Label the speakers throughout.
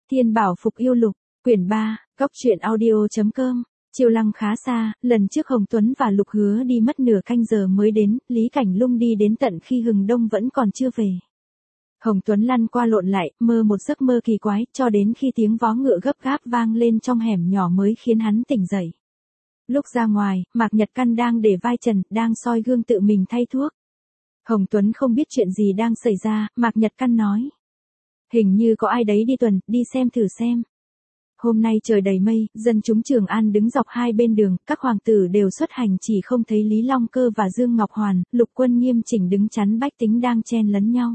Speaker 1: Thiên Bảo Phục Yêu Lục, quyển 3, Góc truyện audio.com. Chiêu Lăng khá xa, lần trước Hồng Tuấn và Lục Hứa đi mất nửa canh giờ mới đến, Lý Cảnh Lung đi đến tận khi hừng đông vẫn còn chưa về. Hồng Tuấn lăn qua lộn lại, mơ một giấc mơ kỳ quái, cho đến khi tiếng vó ngựa gấp gáp vang lên trong hẻm nhỏ mới khiến hắn tỉnh dậy. Lúc ra ngoài, Mạc Nhật Căn đang để vai trần, đang soi gương tự mình thay thuốc. Hồng Tuấn không biết chuyện gì đang xảy ra, Mạc Nhật Căn nói. Hình như có ai đấy đi tuần, đi xem thử xem. Hôm nay trời đầy mây, dân chúng Trường An đứng dọc hai bên đường, các hoàng tử đều xuất hành chỉ không thấy Lý Long Cơ và Dương Ngọc Hoàn, Lục Quân nghiêm chỉnh đứng chắn bách tính đang chen lấn nhau.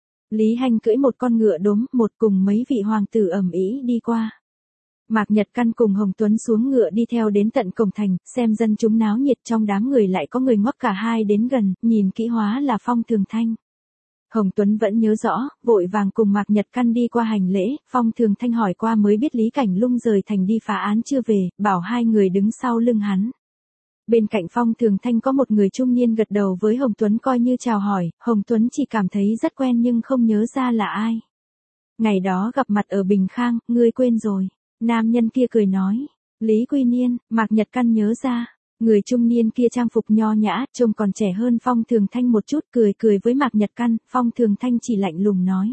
Speaker 1: Lý Hành cưỡi một con ngựa đốm, một cùng mấy vị hoàng tử ầm ĩ đi qua. Mạc Nhật Căn cùng Hồng Tuấn xuống ngựa đi theo đến tận cổng thành, xem dân chúng náo nhiệt, trong đám người lại có người ngoắc cả hai đến gần, nhìn kỹ hóa là Phong Thường Thanh. Hồng Tuấn vẫn nhớ rõ, vội vàng cùng Mạc Nhật Căn đi qua hành lễ, Phong Thường Thanh hỏi qua mới biết Lý Cảnh Lung rời thành đi phá án chưa về, bảo hai người đứng sau lưng hắn. Bên cạnh Phong Thường Thanh có một người trung niên gật đầu với Hồng Tuấn coi như chào hỏi, Hồng Tuấn chỉ cảm thấy rất quen nhưng không nhớ ra là ai. Ngày đó gặp mặt ở Bình Khang, ngươi quên rồi. Nam nhân kia cười nói, Lý Quy Niên, Mạc Nhật Căn nhớ ra. Người trung niên kia trang phục nho nhã, trông còn trẻ hơn Phong Thường Thanh một chút, cười cười với Mạc Nhật Căn, Phong Thường Thanh chỉ lạnh lùng nói.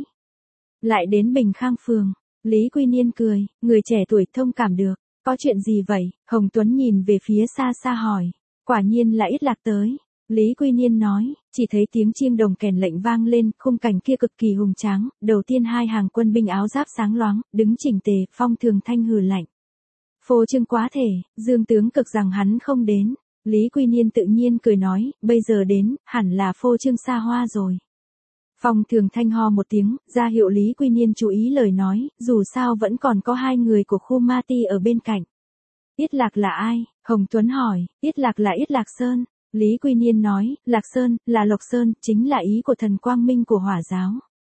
Speaker 1: Lại đến Bình Khang phường, Lý Quy Niên cười, người trẻ tuổi thông cảm được, có chuyện gì vậy? Hồng Tuấn nhìn về phía xa xa hỏi, quả nhiên là Yết Lạc tới. Lý Quy Niên nói, chỉ thấy tiếng chiêng đồng kèn lệnh vang lên, khung cảnh kia cực kỳ hùng tráng, đầu tiên hai hàng quân binh áo giáp sáng loáng, đứng chỉnh tề, Phong Thường Thanh hừ lạnh. Phô trương quá thể, Dương tướng cực rằng hắn không đến. Lý Quy Niên tự nhiên cười nói, bây giờ đến, hẳn là phô trương xa hoa rồi. Phong Thường Thanh ho một tiếng, ra hiệu Lý Quy Niên chú ý lời nói, dù sao vẫn còn có hai người của khu Ma Ti ở bên cạnh. Yết Lạc là ai? Hồng Tuấn hỏi, Yết Lạc là Yết Lạc Sơn. Lý Quy Niên nói, Lạc Sơn, là Lộc Sơn, chính là ý của thần quang minh của Hỏa giáo.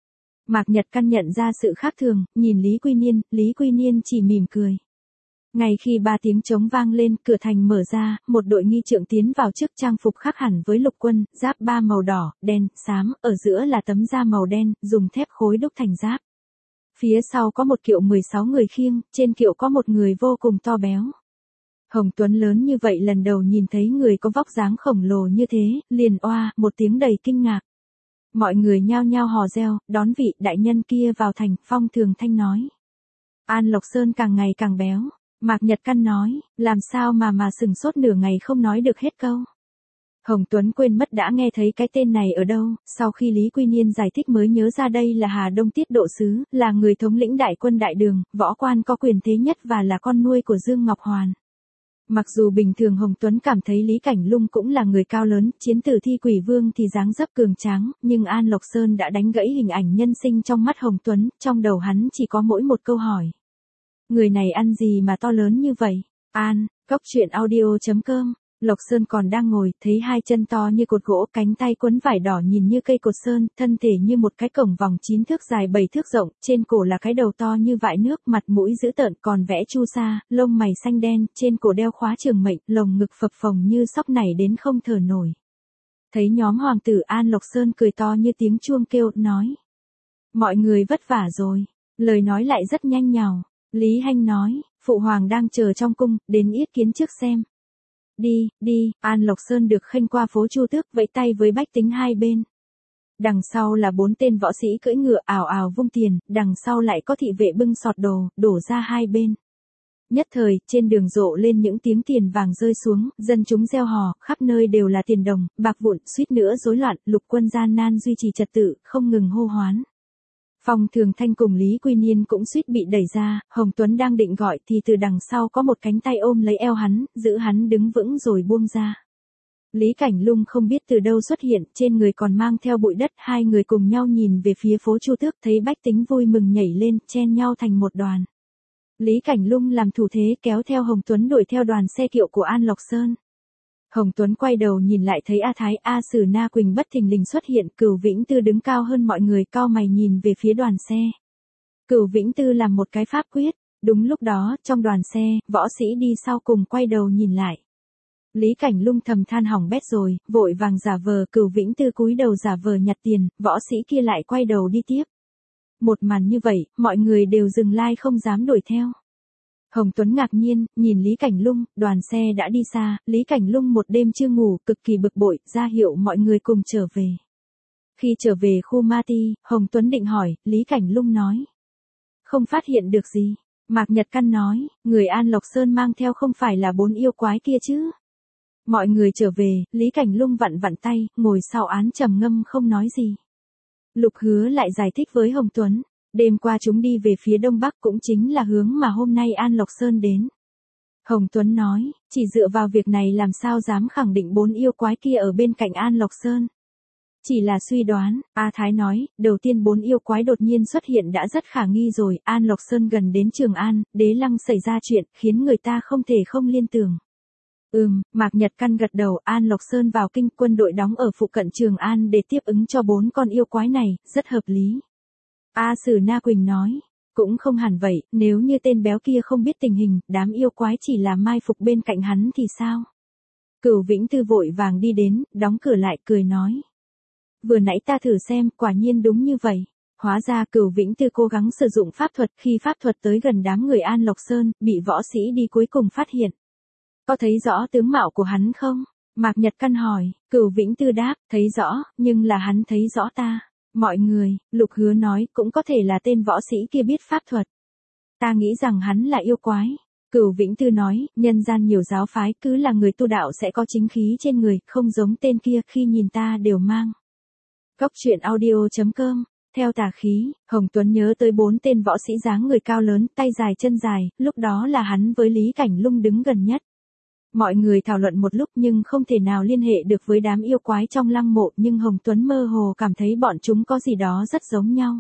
Speaker 1: Mạc Nhật Căn nhận ra sự khác thường, nhìn Lý Quy Niên chỉ mỉm cười. Ngay khi ba tiếng trống vang lên, cửa thành mở ra, một đội nghi trượng tiến vào trước trang phục khác hẳn với Lục Quân, giáp ba màu đỏ, đen, xám, ở giữa là tấm da màu đen, dùng thép khối đúc thành giáp. Phía sau có một kiệu 16 người khiêng, trên kiệu có một người vô cùng to béo. Hồng Tuấn lớn như vậy lần đầu nhìn thấy người có vóc dáng khổng lồ như thế, liền oa, một tiếng đầy kinh ngạc. Mọi người nhao nhao hò reo, đón vị đại nhân kia vào thành, Phong Thường Thanh nói. An Lộc Sơn càng ngày càng béo. Mạc Nhật Căn nói, làm sao mà sừng sốt nửa ngày không nói được hết câu. Hồng Tuấn quên mất đã nghe thấy cái tên này ở đâu, sau khi Lý Quy Niên giải thích mới nhớ ra đây là Hà Đông Tiết Độ Sứ, là người thống lĩnh đại quân đại đường, võ quan có quyền thế nhất và là con nuôi của Dương Ngọc Hoàn. Mặc dù bình thường Hồng Tuấn cảm thấy Lý Cảnh Lung cũng là người cao lớn, chiến tử Thi Quỷ Vương thì dáng dấp cường tráng, nhưng An Lộc Sơn đã đánh gãy hình ảnh nhân sinh trong mắt Hồng Tuấn, trong đầu hắn chỉ có mỗi một câu hỏi. Người này ăn gì mà to lớn như vậy? An, Góc truyện audio.com. Lộc Sơn còn đang ngồi, thấy hai chân to như cột gỗ, cánh tay quấn vải đỏ nhìn như cây cột sơn, thân thể như một cái cổng vòng 9 thước dài 7 thước rộng, trên cổ là cái đầu to như vại nước, mặt mũi dữ tợn còn vẽ chu sa, lông mày xanh đen, trên cổ đeo khóa trường mệnh, lồng ngực phập phồng như sóc nảy đến không thở nổi. Thấy nhóm hoàng tử, An Lộc Sơn cười to như tiếng chuông kêu, nói. Mọi người vất vả rồi. Lời nói lại rất nhanh nhào. Lý Hành nói, Phụ Hoàng đang chờ trong cung, đến yết kiến trước xem. Đi, đi, An Lộc Sơn được khênh qua phố Chu Tước, vẫy tay với bách tính hai bên. Đằng sau là 4 tên võ sĩ cưỡi ngựa ào ào vung tiền, đằng sau lại có thị vệ bưng sọt đồ, đổ ra hai bên. Nhất thời, trên đường rộ lên những tiếng tiền vàng rơi xuống, dân chúng reo hò, khắp nơi đều là tiền đồng, bạc vụn, suýt nữa rối loạn, Lục Quân gian nan duy trì trật tự, không ngừng hô hoán. Phong Thường Thanh cùng Lý Quy Niên cũng suýt bị đẩy ra, Hồng Tuấn đang định gọi thì từ đằng sau có một cánh tay ôm lấy eo hắn, giữ hắn đứng vững rồi buông ra. Lý Cảnh Lung không biết từ đâu xuất hiện, trên người còn mang theo bụi đất, hai người cùng nhau nhìn về phía phố Chu Tước, thấy bách tính vui mừng nhảy lên, chen nhau thành một đoàn. Lý Cảnh Lung làm thủ thế kéo theo Hồng Tuấn đuổi theo đoàn xe kiệu của An Lộc Sơn. Hồng Tuấn quay đầu nhìn lại thấy A Thái, A Sử Na Quỳnh bất thình lình xuất hiện, Cửu Vĩnh Tư đứng cao hơn mọi người, cau mày nhìn về phía đoàn xe. Cửu Vĩnh Tư làm một cái pháp quyết, đúng lúc đó, trong đoàn xe, võ sĩ đi sau cùng quay đầu nhìn lại. Lý Cảnh Lung thầm than hỏng bét rồi, vội vàng giả vờ, Cửu Vĩnh Tư cúi đầu giả vờ nhặt tiền, võ sĩ kia lại quay đầu đi tiếp. Một màn như vậy, mọi người đều dừng like không dám đuổi theo. Hồng Tuấn ngạc nhiên, nhìn Lý Cảnh Lung, đoàn xe đã đi xa, Lý Cảnh Lung một đêm chưa ngủ, cực kỳ bực bội, ra hiệu mọi người cùng trở về. Khi trở về khu Ma Ti, Hồng Tuấn định hỏi, Lý Cảnh Lung nói. Không phát hiện được gì. Mạc Nhật Căn nói, người An Lộc Sơn mang theo không phải là 4 yêu quái kia chứ. Mọi người trở về, Lý Cảnh Lung vặn vặn tay, ngồi sau án trầm ngâm không nói gì. Lục Hứa lại giải thích với Hồng Tuấn. Đêm qua chúng đi về phía đông bắc cũng chính là hướng mà hôm nay An Lộc Sơn đến. Hồng Tuấn nói, chỉ dựa vào việc này làm sao dám khẳng định 4 yêu quái kia ở bên cạnh An Lộc Sơn. Chỉ là suy đoán, A Thái nói, đầu tiên 4 yêu quái đột nhiên xuất hiện đã rất khả nghi rồi, An Lộc Sơn gần đến Trường An, Đế Lăng xảy ra chuyện, khiến người ta không thể không liên tưởng. Mạc Nhật Căn gật đầu, An Lộc Sơn vào kinh, quân đội đóng ở phụ cận Trường An để tiếp ứng cho 4 con yêu quái này, rất hợp lý. A Sử Na Quỳnh nói, cũng không hẳn vậy, nếu như tên béo kia không biết tình hình, đám yêu quái chỉ là mai phục bên cạnh hắn thì sao? Cửu Vĩnh Tư vội vàng đi đến, đóng cửa lại cười nói. Vừa nãy ta thử xem, quả nhiên đúng như vậy. Hóa ra Cửu Vĩnh Tư cố gắng sử dụng pháp thuật, khi pháp thuật tới gần đám người An Lộc Sơn, bị võ sĩ đi cuối cùng phát hiện. Có thấy rõ tướng mạo của hắn không? Mạc Nhật Căn hỏi, Cửu Vĩnh Tư đáp, thấy rõ, nhưng là hắn thấy rõ ta. Mọi người, Lục Hứa nói, cũng có thể là tên võ sĩ kia biết pháp thuật. Ta nghĩ rằng hắn là yêu quái. Cửu Vĩnh Tư nói, nhân gian nhiều giáo phái, cứ là người tu đạo sẽ có chính khí trên người, không giống tên kia, khi nhìn ta đều mang. Góc truyện audio.com. Theo tà khí, Hồng Tuấn nhớ tới 4 tên võ sĩ dáng người cao lớn, tay dài chân dài, lúc đó là hắn với Lý Cảnh Lung đứng gần nhất. Mọi người thảo luận một lúc nhưng không thể nào liên hệ được với đám yêu quái trong lăng mộ, nhưng Hồng Tuấn mơ hồ cảm thấy bọn chúng có gì đó rất giống nhau.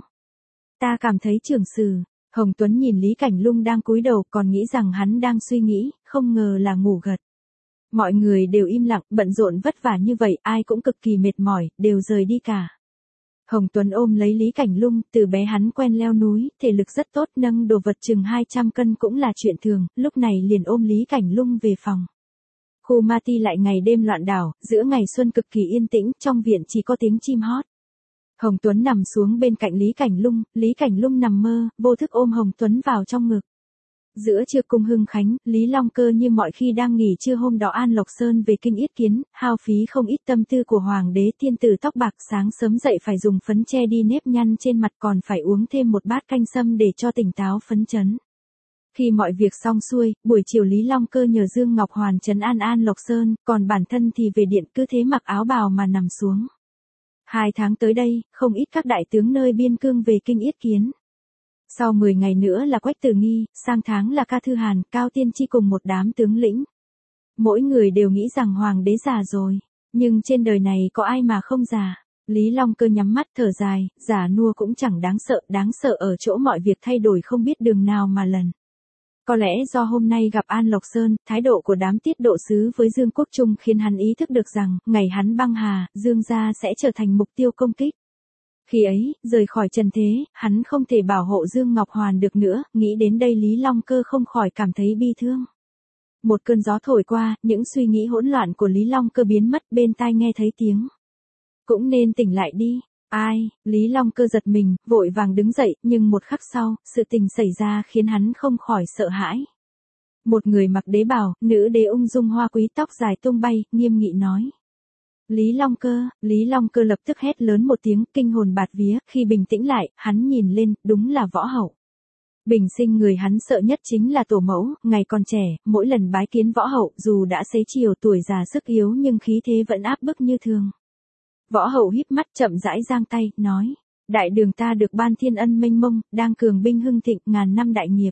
Speaker 1: Ta cảm thấy Trưởng Sử. Hồng Tuấn nhìn Lý Cảnh Lung đang cúi đầu, còn nghĩ rằng hắn đang suy nghĩ, không ngờ là ngủ gật. Mọi người đều im lặng, bận rộn vất vả như vậy, ai cũng cực kỳ mệt mỏi, đều rời đi cả. Hồng Tuấn ôm lấy Lý Cảnh Lung, từ bé hắn quen leo núi, thể lực rất tốt, nâng đồ vật chừng 200 cân cũng là chuyện thường, lúc này liền ôm Lý Cảnh Lung về phòng. Khu Ma Ti lại ngày đêm loạn đảo, giữa ngày xuân cực kỳ yên tĩnh, trong viện chỉ có tiếng chim hót. Hồng Tuấn nằm xuống bên cạnh Lý Cảnh Lung nằm mơ, vô thức ôm Hồng Tuấn vào trong ngực. Giữa trưa cung Hưng Khánh, Lý Long Cơ như mọi khi đang nghỉ trưa hôm đó An Lộc Sơn về kinh yết kiến, hao phí không ít tâm tư của Hoàng đế tiên tử tóc bạc, sáng sớm dậy phải dùng phấn che đi nếp nhăn trên mặt, còn phải uống thêm một bát canh sâm để cho tỉnh táo phấn chấn. Khi mọi việc xong xuôi, buổi chiều Lý Long Cơ nhờ Dương Ngọc Hoàn trấn an An Lộc Sơn, còn bản thân thì về điện cứ thế mặc áo bào mà nằm xuống. 2 tháng tới đây, không ít các đại tướng nơi biên cương về kinh yết kiến. Sau 10 ngày nữa là Quách Tử Nghi, sang tháng là Ca Thư Hàn, Cao Tiên Chi cùng một đám tướng lĩnh. Mỗi người đều nghĩ rằng Hoàng đế già rồi, nhưng trên đời này có ai mà không già. Lý Long Cơ nhắm mắt thở dài, già nua cũng chẳng đáng sợ ở chỗ mọi việc thay đổi không biết đường nào mà lần. Có lẽ do hôm nay gặp An Lộc Sơn, thái độ của đám tiết độ sứ với Dương Quốc Trung khiến hắn ý thức được rằng, ngày hắn băng hà, Dương gia sẽ trở thành mục tiêu công kích. Khi ấy, rời khỏi trần thế, hắn không thể bảo hộ Dương Ngọc Hoàn được nữa, nghĩ đến đây Lý Long Cơ không khỏi cảm thấy bi thương. Một cơn gió thổi qua, những suy nghĩ hỗn loạn của Lý Long Cơ biến mất, bên tai nghe thấy tiếng. Cũng nên tỉnh lại đi. Ai? Lý Long Cơ giật mình, vội vàng đứng dậy, nhưng một khắc sau, sự tình xảy ra khiến hắn không khỏi sợ hãi. Một người mặc đế bào, nữ đế ung dung hoa quý, tóc dài tung bay, nghiêm nghị nói. Lý Long Cơ lập tức hét lớn một tiếng, kinh hồn bạt vía, khi bình tĩnh lại, hắn nhìn lên, đúng là Võ Hậu. Bình sinh người hắn sợ nhất chính là tổ mẫu, ngày còn trẻ, mỗi lần bái kiến Võ Hậu, dù đã xế chiều tuổi già sức yếu nhưng khí thế vẫn áp bức như thường. Võ Hậu híp mắt chậm rãi giang tay, nói, đại đường ta được ban thiên ân mênh mông, đang cường binh hưng thịnh, ngàn năm đại nghiệp.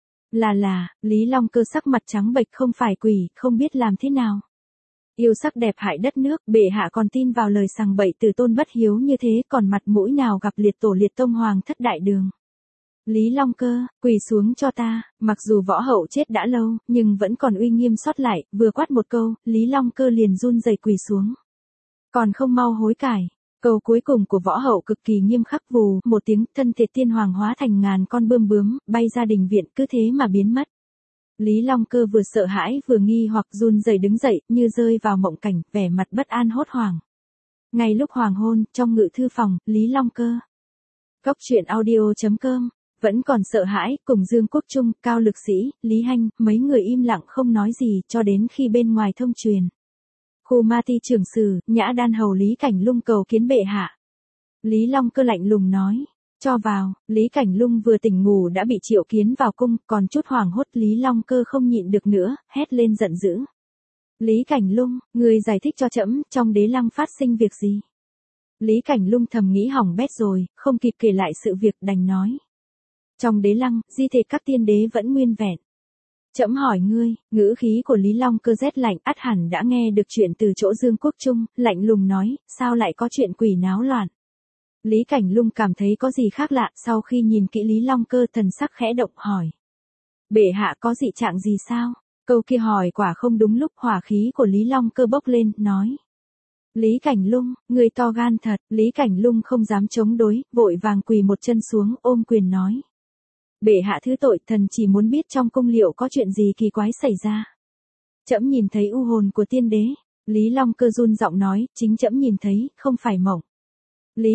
Speaker 1: Lý Long Cơ sắc mặt trắng bệch, không phải quỷ, không biết làm thế nào. Yêu sắc đẹp hại đất nước, bệ hạ còn tin vào lời sằng bậy từ tôn bất hiếu như thế, còn mặt mũi nào gặp liệt tổ liệt tông hoàng thất đại đường. Lý Long Cơ, quỳ xuống cho ta, mặc dù Võ Hậu chết đã lâu, nhưng vẫn còn uy nghiêm sót lại, vừa quát một câu, Lý Long Cơ liền run rẩy quỳ xuống. Còn không mau hối cải. Câu cuối cùng của Võ Hậu cực kỳ nghiêm khắc, vù, một tiếng, thân thể tiên hoàng hóa thành ngàn con bươm bướm, bay ra đình viện, cứ thế mà biến mất. Lý Long Cơ vừa sợ hãi vừa nghi hoặc run rẩy đứng dậy, như rơi vào mộng cảnh, vẻ mặt bất an hốt hoảng. Ngay lúc hoàng hôn, trong ngự thư phòng, Lý Long Cơ Cóc truyện audio.com, vẫn còn sợ hãi, cùng Dương Quốc Trung, Cao Lực Sĩ, Lý Hanh, mấy người im lặng không nói gì cho đến khi bên ngoài thông truyền. Khu Ma Ti trưởng sử, Nhã Đan hầu Lý Cảnh Lung cầu kiến bệ hạ. Lý Long Cơ lạnh lùng nói, cho vào. Lý Cảnh Lung vừa tỉnh ngủ đã bị triệu kiến vào cung, còn chút hoảng hốt Lý Long Cơ không nhịn được nữa, hét lên giận dữ. Lý Cảnh Lung, người giải thích cho trẫm, trong đế lăng phát sinh việc gì? Lý Cảnh Lung thầm nghĩ hỏng bét rồi, không kịp kể lại sự việc đành nói. Trong đế lăng, di thể các tiên đế vẫn nguyên vẹn. Trẫm hỏi ngươi, ngữ khí của Lý Long Cơ rét lạnh, ắt hẳn đã nghe được chuyện từ chỗ Dương Quốc Trung, lạnh lùng nói, sao lại có chuyện quỷ náo loạn? Lý Cảnh Lung cảm thấy có gì khác lạ, sau khi nhìn kỹ Lý Long Cơ thần sắc khẽ động hỏi. Bệ hạ có dị trạng gì sao? Câu kia hỏi quả không đúng lúc, hỏa khí của Lý Long Cơ bốc lên, nói. Lý Cảnh Lung, người to gan thật. Lý Cảnh Lung không dám chống đối, vội vàng quỳ một chân xuống, ôm quyền nói. Bệ hạ thứ tội, thần chỉ muốn biết trong cung liệu có chuyện gì kỳ quái xảy ra. Trẫm nhìn thấy u hồn của tiên đế. Lý Long Cơ run giọng nói, chính trẫm nhìn thấy, không phải mộng. Lý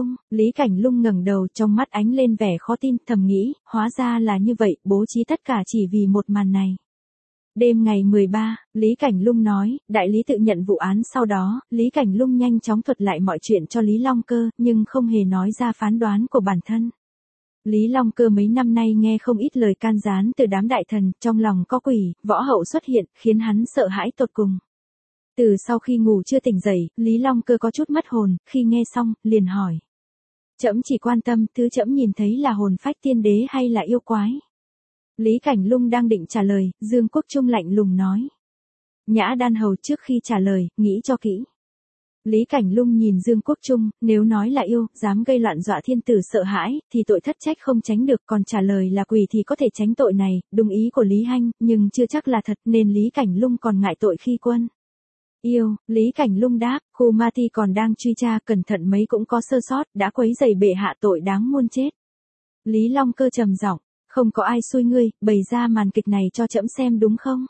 Speaker 1: Cảnh Lung ngẩng đầu, trong mắt ánh lên vẻ khó tin, thầm nghĩ, hóa ra là như vậy, bố trí tất cả chỉ vì một màn này. Đêm ngày 13, Lý Cảnh Lung nói, đại lý tự nhận vụ án, sau đó, Lý Cảnh Lung nhanh chóng thuật lại mọi chuyện cho Lý Long Cơ, nhưng không hề nói ra phán đoán của bản thân. Lý Long Cơ mấy năm nay nghe không ít lời can gián từ đám đại thần, trong lòng có quỷ, võ hậu xuất hiện, khiến hắn sợ hãi tột cùng. Từ sau khi ngủ chưa tỉnh dậy, Lý Long Cơ có chút mất hồn, khi nghe xong, liền hỏi. Trẫm chỉ quan tâm, thứ trẫm nhìn thấy là hồn phách tiên đế hay là yêu quái? Lý Cảnh Lung đang định trả lời, Dương Quốc Trung lạnh lùng nói. Nhã Đan hầu trước khi trả lời, nghĩ cho kỹ. Lý Cảnh Lung nhìn Dương Quốc Trung, nếu nói là yêu, dám gây loạn dọa thiên tử sợ hãi, thì tội thất trách không tránh được, còn trả lời là quỷ thì có thể tránh tội này, đúng ý của Lý Hanh, nhưng chưa chắc là thật, nên Lý Cảnh Lung còn ngại tội khi quân. Yêu, Lý Cảnh Lung đáp, khu Ma Ti còn đang truy tra, cẩn thận mấy cũng có sơ sót, đã quấy rầy bệ hạ tội đáng muôn chết. Lý Long Cơ trầm giọng, không có ai xui ngươi, bày ra màn kịch này cho trẫm xem đúng không?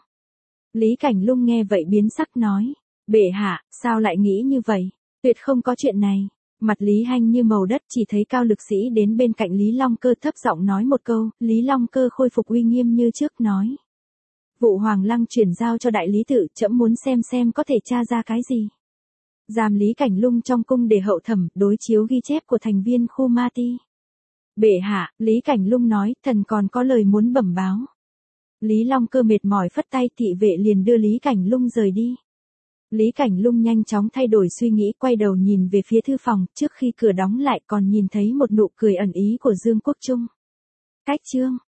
Speaker 1: Lý Cảnh Lung nghe vậy biến sắc nói, bệ hạ, sao lại nghĩ như vậy? Tuyệt không có chuyện này. Mặt Lý Hanh như màu đất, chỉ thấy Cao Lực Sĩ đến bên cạnh Lý Long Cơ thấp giọng nói một câu, Lý Long Cơ khôi phục uy nghiêm như trước nói. Vụ Hoàng Lăng chuyển giao cho đại lý tự, trẫm muốn xem có thể tra ra cái gì. Giam Lý Cảnh Lung trong cung để hậu thẩm, đối chiếu ghi chép của thành viên khu Ma Ti. Bệ hạ, Lý Cảnh Lung nói, thần còn có lời muốn bẩm báo. Lý Long Cơ mệt mỏi phất tay, thị vệ liền đưa Lý Cảnh Lung rời đi. Lý Cảnh Lung nhanh chóng thay đổi suy nghĩ, quay đầu nhìn về phía thư phòng, trước khi cửa đóng lại còn nhìn thấy một nụ cười ẩn ý của Dương Quốc Trung. Cách chương